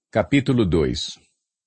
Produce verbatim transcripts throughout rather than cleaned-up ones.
Capítulo dois.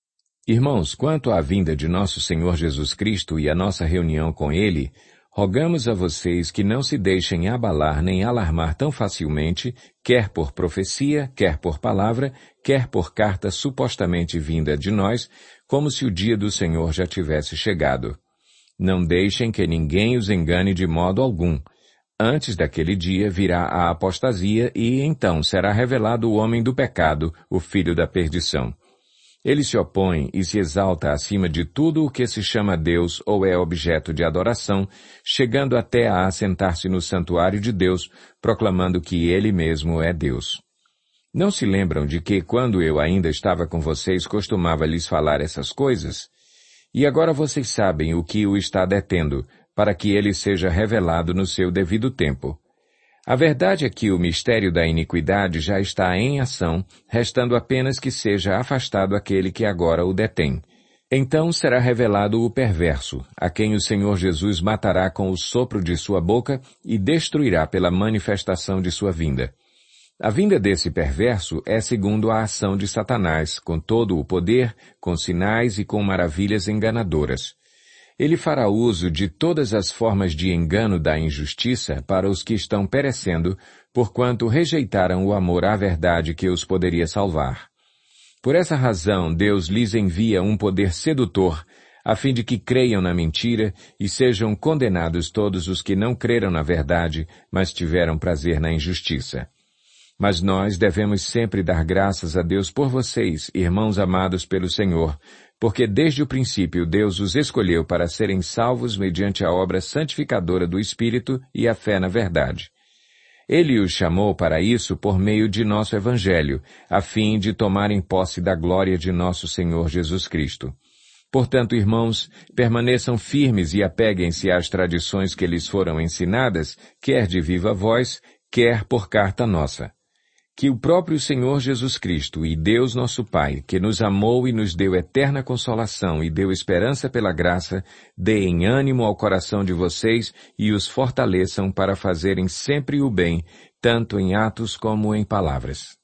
Irmãos, quanto à vinda de nosso Senhor Jesus Cristo e a nossa reunião com Ele, rogamos a vocês que não se deixem abalar nem alarmar tão facilmente, quer por profecia, quer por palavra, quer por carta supostamente vinda de nós, como se o dia do Senhor já tivesse chegado. Não deixem que ninguém os engane de modo algum. Antes daquele dia virá a apostasia e então será revelado o homem do pecado, o filho da perdição. Ele se opõe e se exalta acima de tudo o que se chama Deus ou é objeto de adoração, chegando até a assentar-se no santuário de Deus, proclamando que ele mesmo é Deus. Não se lembram de que, quando eu ainda estava com vocês, costumava lhes falar essas coisas? E agora vocês sabem o que o está detendo, para que ele seja revelado no seu devido tempo. A verdade é que o mistério da iniquidade já está em ação, restando apenas que seja afastado aquele que agora o detém. Então será revelado o perverso, a quem o Senhor Jesus matará com o sopro de sua boca e destruirá pela manifestação de sua vinda. A vinda desse perverso é segundo a ação de Satanás, com todo o poder, com sinais e com maravilhas enganadoras. Ele fará uso de todas as formas de engano da injustiça para os que estão perecendo, porquanto rejeitaram o amor à verdade que os poderia salvar. Por essa razão, Deus lhes envia um poder sedutor, a fim de que creiam na mentira e sejam condenados todos os que não creram na verdade, mas tiveram prazer na injustiça. Mas nós devemos sempre dar graças a Deus por vocês, irmãos amados pelo Senhor, porque desde o princípio Deus os escolheu para serem salvos mediante a obra santificadora do Espírito e a fé na verdade. Ele os chamou para isso por meio de nosso Evangelho, a fim de tomarem posse da glória de nosso Senhor Jesus Cristo. Portanto, irmãos, permaneçam firmes e apeguem-se às tradições que lhes foram ensinadas, quer de viva voz, quer por carta nossa. Que o próprio Senhor Jesus Cristo e Deus nosso Pai, que nos amou e nos deu eterna consolação e deu esperança pela graça, deem ânimo ao coração de vocês e os fortaleçam para fazerem sempre o bem, tanto em atos como em palavras.